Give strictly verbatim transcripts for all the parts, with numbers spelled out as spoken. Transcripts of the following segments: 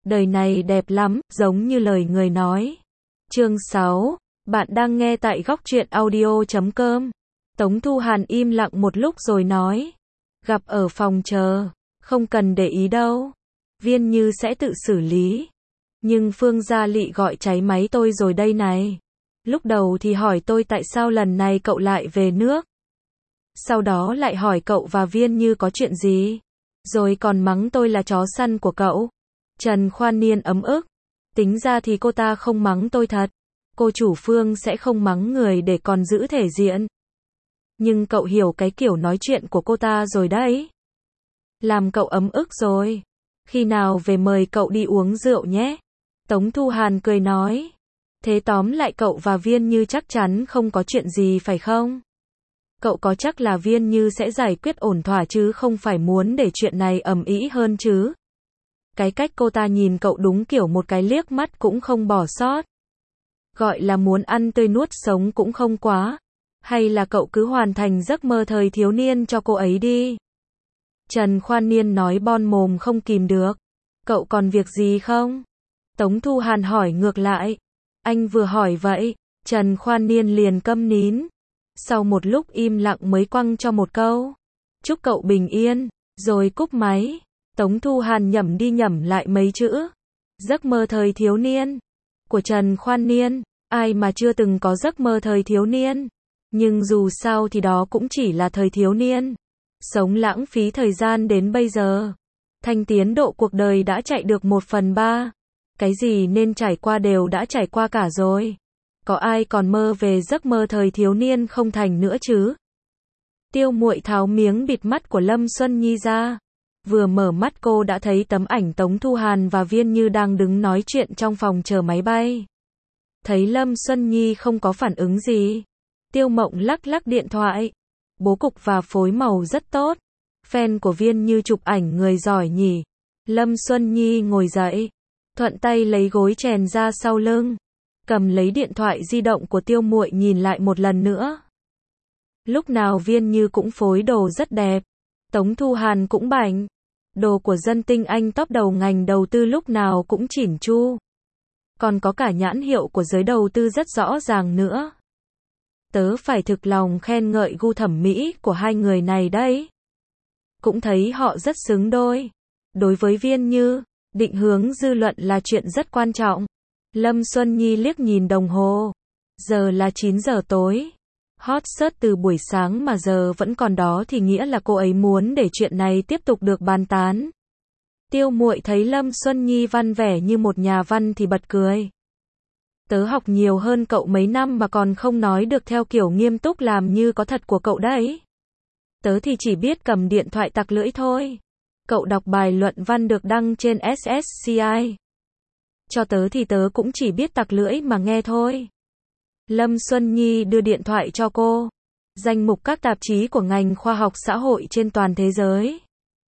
Đời này đẹp lắm, giống như lời người nói. Chương sáu. Bạn đang nghe tại góc truyện audio chấm com. Tống Thu Hàn im lặng một lúc rồi nói. Gặp ở phòng chờ. Không cần để ý đâu. Viên Như sẽ tự xử lý. Nhưng Phương Gia Lị gọi cháy máy tôi rồi đây này. Lúc đầu thì hỏi tôi tại sao lần này cậu lại về nước. Sau đó lại hỏi cậu và Viên Như có chuyện gì. Rồi còn mắng tôi là chó săn của cậu. Trần Khoan Niên ấm ức. Tính ra thì cô ta không mắng tôi thật. Cô chủ Phương sẽ không mắng người để còn giữ thể diện. Nhưng cậu hiểu cái kiểu nói chuyện của cô ta rồi đấy. Làm cậu ấm ức rồi. Khi nào về mời cậu đi uống rượu nhé. Tống Thu Hàn cười nói. Thế tóm lại cậu và Viên Như chắc chắn không có chuyện gì phải không? Cậu có chắc là Viên Như sẽ giải quyết ổn thỏa chứ không phải muốn để chuyện này ầm ĩ hơn chứ? Cái cách cô ta nhìn cậu đúng kiểu một cái liếc mắt cũng không bỏ sót. Gọi là muốn ăn tươi nuốt sống cũng không quá. Hay là cậu cứ hoàn thành giấc mơ thời thiếu niên cho cô ấy đi. Trần Khoan Niên nói bon mồm không kìm được. Cậu còn việc gì không? Tống Thu Hàn hỏi ngược lại. Anh vừa hỏi vậy. Trần Khoan Niên liền câm nín. Sau một lúc im lặng mới quăng cho một câu. Chúc cậu bình yên. Rồi cúp máy. Tống Thu Hàn nhẩm đi nhẩm lại mấy chữ. Giấc mơ thời thiếu niên. Của Trần Khoan Niên. Ai mà chưa từng có giấc mơ thời thiếu niên. Nhưng dù sao thì đó cũng chỉ là thời thiếu niên. Sống lãng phí thời gian đến bây giờ. Thanh tiến độ cuộc đời đã chạy được một phần ba. Cái gì nên trải qua đều đã trải qua cả rồi. Có ai còn mơ về giấc mơ thời thiếu niên không thành nữa chứ? Tiêu Muội tháo miếng bịt mắt của Lâm Xuân Nhi ra. Vừa mở mắt cô đã thấy tấm ảnh Tống Thu Hàn và Viên Như đang đứng nói chuyện trong phòng chờ máy bay. Thấy Lâm Xuân Nhi không có phản ứng gì. Tiêu Mộng lắc lắc điện thoại. Bố cục và phối màu rất tốt. Fan của Viên Như chụp ảnh người giỏi nhỉ. Lâm Xuân Nhi ngồi dậy. Thuận tay lấy gối chèn ra sau lưng. Cầm lấy điện thoại di động của Tiêu Muội nhìn lại một lần nữa. Lúc nào Viên Như cũng phối đồ rất đẹp. Tống Thu Hàn cũng bảnh. Đồ của dân tinh Anh top đầu ngành đầu tư lúc nào cũng chỉn chu. Còn có cả nhãn hiệu của giới đầu tư rất rõ ràng nữa. Tớ phải thực lòng khen ngợi gu thẩm mỹ của hai người này đấy. Cũng thấy họ rất xứng đôi. Đối với Viên Như, định hướng dư luận là chuyện rất quan trọng. Lâm Xuân Nhi liếc nhìn đồng hồ. Giờ là chín giờ tối. Hot search từ buổi sáng mà giờ vẫn còn đó thì nghĩa là cô ấy muốn để chuyện này tiếp tục được bàn tán. Tiêu Muội thấy Lâm Xuân Nhi văn vẻ như một nhà văn thì bật cười. Tớ học nhiều hơn cậu mấy năm mà còn không nói được theo kiểu nghiêm túc làm như có thật của cậu đấy. Tớ thì chỉ biết cầm điện thoại tặc lưỡi thôi. Cậu đọc bài luận văn được đăng trên ét ét xê i. Cho tớ thì tớ cũng chỉ biết tặc lưỡi mà nghe thôi. Lâm Xuân Nhi đưa điện thoại cho cô. Danh mục các tạp chí của ngành khoa học xã hội trên toàn thế giới.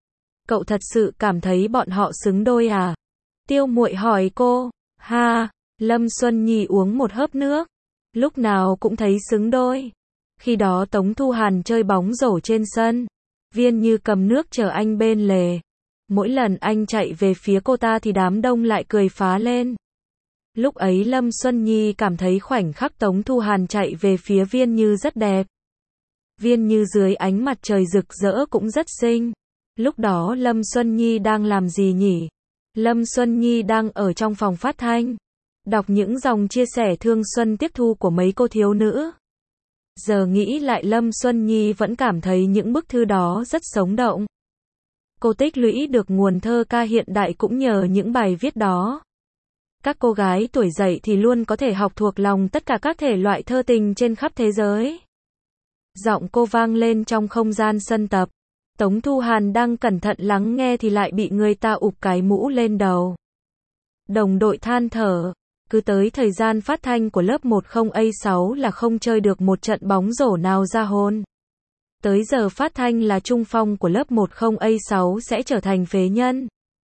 Cậu thật sự cảm thấy bọn họ xứng đôi à? Tiêu Muội hỏi cô. Ha, Lâm Xuân Nhi uống một hớp nước. Lúc nào cũng thấy xứng đôi. Khi đó Tống Thu Hàn chơi bóng rổ trên sân. Viên Như cầm nước chờ anh bên lề. Mỗi lần anh chạy về phía cô ta thì đám đông lại cười phá lên. Lúc ấy Lâm Xuân Nhi cảm thấy khoảnh khắc Tống Thu Hàn chạy về phía Viên Như rất đẹp. Viên Như dưới ánh mặt trời rực rỡ cũng rất xinh. Lúc đó Lâm Xuân Nhi đang làm gì nhỉ? Lâm Xuân Nhi đang ở trong phòng phát thanh. Đọc những dòng chia sẻ thương xuân tiếp thu của mấy cô thiếu nữ. Giờ nghĩ lại Lâm Xuân Nhi vẫn cảm thấy những bức thư đó rất sống động. Cô tích lũy được nguồn thơ ca hiện đại cũng nhờ những bài viết đó. Các cô gái tuổi dậy thì luôn có thể học thuộc lòng tất cả các thể loại thơ tình trên khắp thế giới. Giọng cô vang lên trong không gian sân tập. Tống Thu Hàn đang cẩn thận lắng nghe thì lại bị người ta ụp cái mũ lên đầu. Đồng đội than thở. Cứ tới thời gian phát thanh của lớp một không A sáu là không chơi được một trận bóng rổ nào ra hồn. Tới giờ phát thanh là trung phong của lớp một không A sáu sẽ trở thành phế nhân.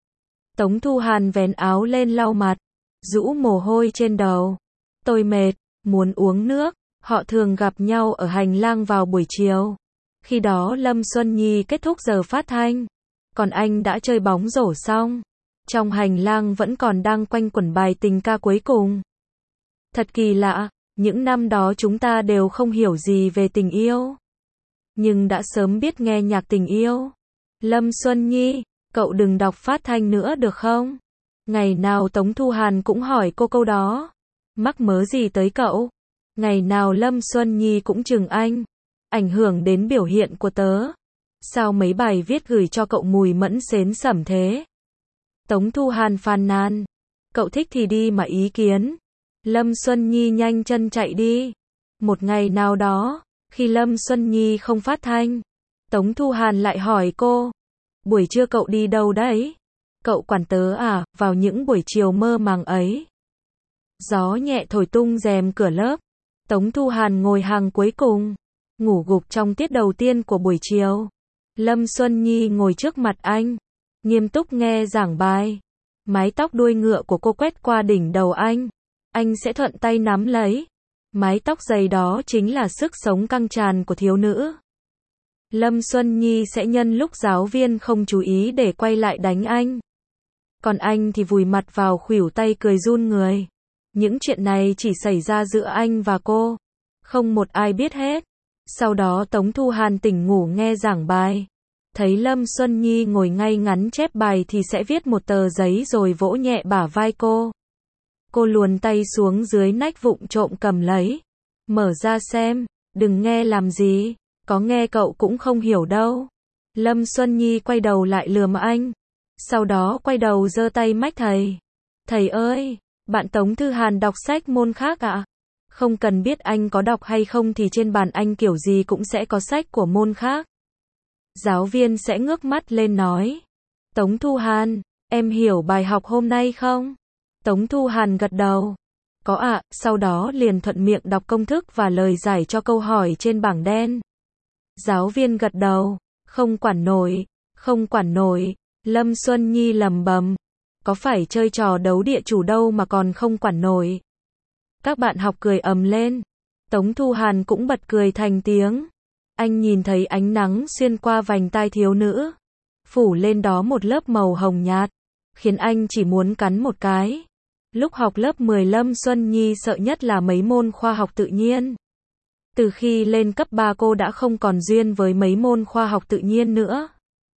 Tống Thu Hàn vén áo lên lau mặt. Rũ mồ hôi trên đầu. Tôi mệt, muốn uống nước. Họ thường gặp nhau ở hành lang vào buổi chiều. Khi đó Lâm Xuân Nhi kết thúc giờ phát thanh. Còn anh đã chơi bóng rổ xong. Trong hành lang vẫn còn đang quanh quẩn bài tình ca cuối cùng. Thật kỳ lạ, những năm đó chúng ta đều không hiểu gì về tình yêu. Nhưng đã sớm biết nghe nhạc tình yêu. Lâm Xuân Nhi, cậu đừng đọc phát thanh nữa được không? Ngày nào Tống Thu Hàn cũng hỏi cô câu đó. Mắc mớ gì tới cậu? Ngày nào Lâm Xuân Nhi cũng chừng anh. Ảnh hưởng đến biểu hiện của tớ. Sao mấy bài viết gửi cho cậu mùi mẫn xến sẩm thế? Tống Thu Hàn phàn nàn. Cậu thích thì đi mà ý kiến. Lâm Xuân Nhi nhanh chân chạy đi. Một ngày nào đó, khi Lâm Xuân Nhi không phát thanh, Tống Thu Hàn lại hỏi cô. Buổi trưa cậu đi đâu đấy? Cậu quản tớ à, vào những buổi chiều mơ màng ấy. Gió nhẹ thổi tung rèm cửa lớp. Tống Thu Hàn ngồi hàng cuối cùng, ngủ gục trong tiết đầu tiên của buổi chiều. Lâm Xuân Nhi ngồi trước mặt anh, nghiêm túc nghe giảng bài. Mái tóc đuôi ngựa của cô quét qua đỉnh đầu anh. Anh sẽ thuận tay nắm lấy. Mái tóc dày đó chính là sức sống căng tràn của thiếu nữ. Lâm Xuân Nhi sẽ nhân lúc giáo viên không chú ý để quay lại đánh anh. Còn anh thì vùi mặt vào khuỷu tay cười run người. Những chuyện này chỉ xảy ra giữa anh và cô. Không một ai biết hết. Sau đó Tống Thu Hàn tỉnh ngủ nghe giảng bài. Thấy Lâm Xuân Nhi ngồi ngay ngắn chép bài thì sẽ viết một tờ giấy rồi vỗ nhẹ bả vai cô. Cô luồn tay xuống dưới nách vụng trộm cầm lấy. Mở ra xem, đừng nghe làm gì, có nghe cậu cũng không hiểu đâu. Lâm Xuân Nhi quay đầu lại lườm anh. Sau đó quay đầu giơ tay mách thầy. Thầy ơi, bạn Tống Thư Hàn đọc sách môn khác ạ? À? Không cần biết anh có đọc hay không thì trên bàn anh kiểu gì cũng sẽ có sách của môn khác. Giáo viên sẽ ngước mắt lên nói. Tống Thu Hàn, em hiểu bài học hôm nay không? Tống Thu Hàn gật đầu. Có ạ, à, sau đó liền thuận miệng đọc công thức và lời giải cho câu hỏi trên bảng đen. Giáo viên gật đầu. Không quản nổi, không quản nổi. Lâm Xuân Nhi lầm bầm. Có phải chơi trò đấu địa chủ đâu mà còn không quản nổi. Các bạn học cười ầm lên. Tống Thu Hàn cũng bật cười thành tiếng. Anh nhìn thấy ánh nắng xuyên qua vành tai thiếu nữ, phủ lên đó một lớp màu hồng nhạt, khiến anh chỉ muốn cắn một cái. Lúc học lớp mười Lâm Xuân Nhi sợ nhất là mấy môn khoa học tự nhiên. Từ khi lên cấp ba cô đã không còn duyên với mấy môn khoa học tự nhiên nữa.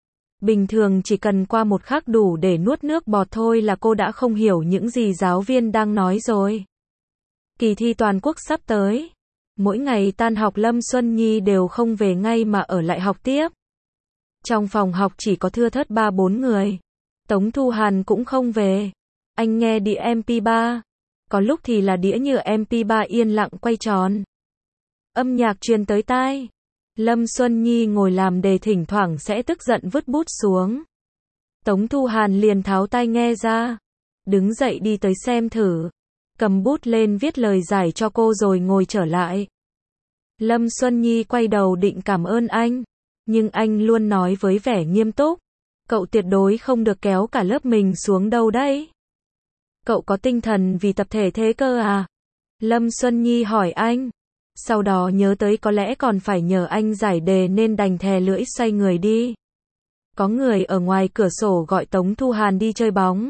Bình thường chỉ cần qua một khắc đủ để nuốt nước bọt thôi là cô đã không hiểu những gì giáo viên đang nói rồi. Kỳ thi toàn quốc sắp tới. Mỗi ngày tan học Lâm Xuân Nhi đều không về ngay mà ở lại học tiếp. Trong phòng học chỉ có thưa thớt ba bốn người. Tống Thu Hàn cũng không về. Anh nghe đĩa em pê ba. Có lúc thì là đĩa nhựa em pê ba yên lặng quay tròn. Âm nhạc truyền tới tai. Lâm Xuân Nhi ngồi làm đề thỉnh thoảng sẽ tức giận vứt bút xuống. Tống Thu Hàn liền tháo tai nghe ra. Đứng dậy đi tới xem thử. Cầm bút lên viết lời giải cho cô rồi ngồi trở lại. Lâm Xuân Nhi quay đầu định cảm ơn anh. Nhưng anh luôn nói với vẻ nghiêm túc. Cậu tuyệt đối không được kéo cả lớp mình xuống đâu đấy. Cậu có tinh thần vì tập thể thế cơ à? Lâm Xuân Nhi hỏi anh. Sau đó nhớ tới có lẽ còn phải nhờ anh giải đề nên đành thè lưỡi xoay người đi. Có người ở ngoài cửa sổ gọi Tống Thu Hàn đi chơi bóng.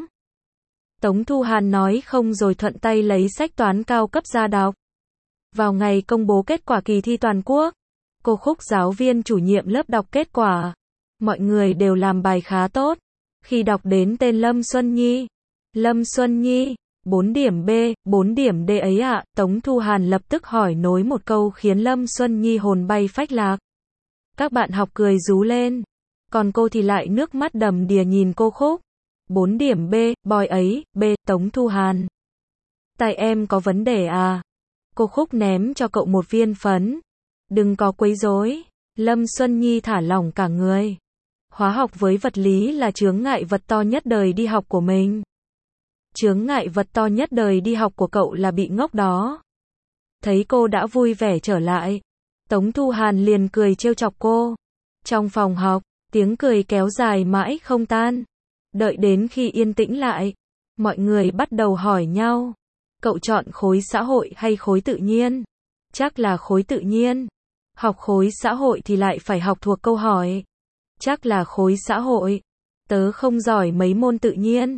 Tống Thu Hàn nói không rồi thuận tay lấy sách toán cao cấp ra đọc. Vào ngày công bố kết quả kỳ thi toàn quốc, cô Khúc giáo viên chủ nhiệm lớp đọc kết quả. Mọi người đều làm bài khá tốt. Khi đọc đến tên Lâm Xuân Nhi, Lâm Xuân Nhi, bốn điểm B, bốn điểm D ấy ạ, à, Tống Thu Hàn lập tức hỏi nối một câu khiến Lâm Xuân Nhi hồn bay phách lạc. Các bạn học cười rú lên, còn cô thì lại nước mắt đầm đìa nhìn cô Khúc. bốn điểm B, boy ấy, B, Tống Thu Hàn. Tại em có vấn đề à? Cô Khúc ném cho cậu một viên phấn. Đừng có quấy rối. Lâm Xuân Nhi thả lỏng cả người. Hóa học với vật lý là chướng ngại vật to nhất đời đi học của mình. Chướng ngại vật to nhất đời đi học của cậu là bị ngốc đó. Thấy cô đã vui vẻ trở lại, Tống Thu Hàn liền cười trêu chọc cô. Trong phòng học, tiếng cười kéo dài mãi không tan. Đợi đến khi yên tĩnh lại, mọi người bắt đầu hỏi nhau. Cậu chọn khối xã hội hay khối tự nhiên? Chắc là khối tự nhiên. Học khối xã hội thì lại phải học thuộc câu hỏi. Chắc là khối xã hội. Tớ không giỏi mấy môn tự nhiên.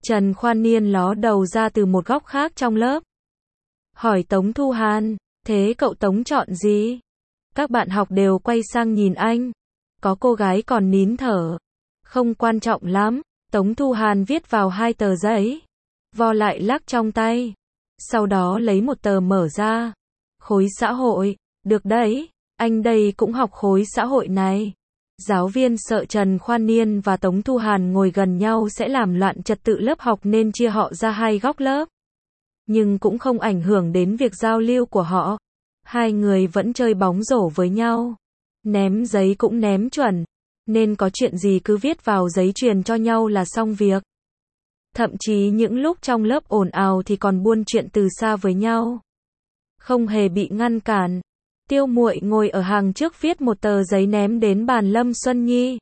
Trần Khoan Niên ló đầu ra từ một góc khác trong lớp. Hỏi Tống Thu Hàn, thế cậu Tống chọn gì? Các bạn học đều quay sang nhìn anh. Có cô gái còn nín thở. Không quan trọng lắm. Tống Thu Hàn viết vào hai tờ giấy. Vo lại lắc trong tay. Sau đó lấy một tờ mở ra. Khối xã hội. Được đấy, anh đây cũng học khối xã hội này. Giáo viên sợ Trần Khoan Niên và Tống Thu Hàn ngồi gần nhau sẽ làm loạn trật tự lớp học nên chia họ ra hai góc lớp. Nhưng cũng không ảnh hưởng đến việc giao lưu của họ. Hai người vẫn chơi bóng rổ với nhau. Ném giấy cũng ném chuẩn. Nên có chuyện gì cứ viết vào giấy truyền cho nhau là xong việc. Thậm chí những lúc trong lớp ồn ào thì còn buôn chuyện từ xa với nhau. Không hề bị ngăn cản. Tiêu Muội ngồi ở hàng trước viết một tờ giấy ném đến bàn Lâm Xuân Nhi.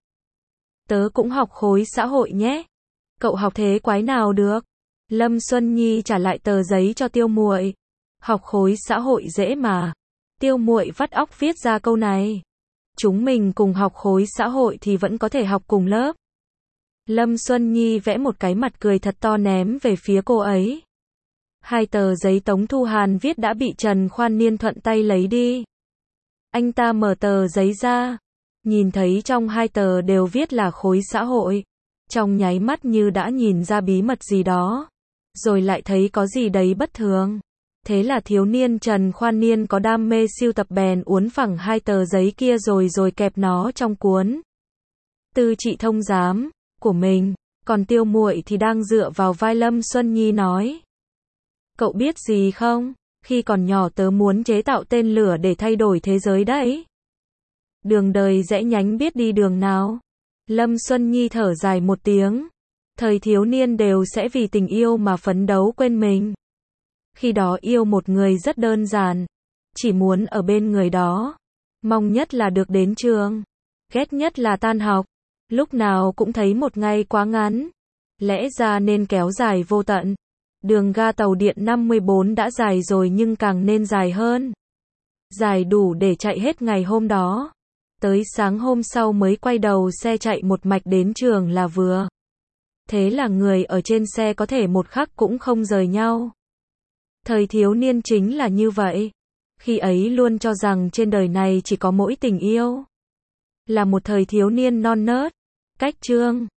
Tớ cũng học khối xã hội nhé. Cậu học thế quái nào được? Lâm Xuân Nhi trả lại tờ giấy cho Tiêu Muội. Học khối xã hội dễ mà. Tiêu Muội vắt óc viết ra câu này. Chúng mình cùng học khối xã hội thì vẫn có thể học cùng lớp. Lâm Xuân Nhi vẽ một cái mặt cười thật to ném về phía cô ấy. Hai tờ giấy Tống Thu Hàn viết đã bị Trần Khoan Niên thuận tay lấy đi. Anh ta mở tờ giấy ra. Nhìn thấy trong hai tờ đều viết là khối xã hội. Trong nháy mắt như đã nhìn ra bí mật gì đó. Rồi lại thấy có gì đấy bất thường. Thế là thiếu niên Trần Khoan Niên có đam mê sưu tập bèn uốn phẳng hai tờ giấy kia rồi rồi kẹp nó trong cuốn Tư trị thông giám của mình. Còn Tiêu Muội thì đang dựa vào vai Lâm Xuân Nhi nói. Cậu biết gì không? Khi còn nhỏ tớ muốn chế tạo tên lửa để thay đổi thế giới đấy. Đường đời rẽ nhánh biết đi đường nào. Lâm Xuân Nhi thở dài một tiếng. Thời thiếu niên đều sẽ vì tình yêu mà phấn đấu quên mình. Khi đó yêu một người rất đơn giản. Chỉ muốn ở bên người đó. Mong nhất là được đến trường. Ghét nhất là tan học. Lúc nào cũng thấy một ngày quá ngắn. Lẽ ra nên kéo dài vô tận. Đường ga tàu điện năm mươi bốn đã dài rồi nhưng càng nên dài hơn. Dài đủ để chạy hết ngày hôm đó. Tới sáng hôm sau mới quay đầu xe chạy một mạch đến trường là vừa. Thế là người ở trên xe có thể một khắc cũng không rời nhau. Thời thiếu niên chính là như vậy. Khi ấy luôn cho rằng trên đời này chỉ có mỗi tình yêu. Là một thời thiếu niên non nớt. Cách chương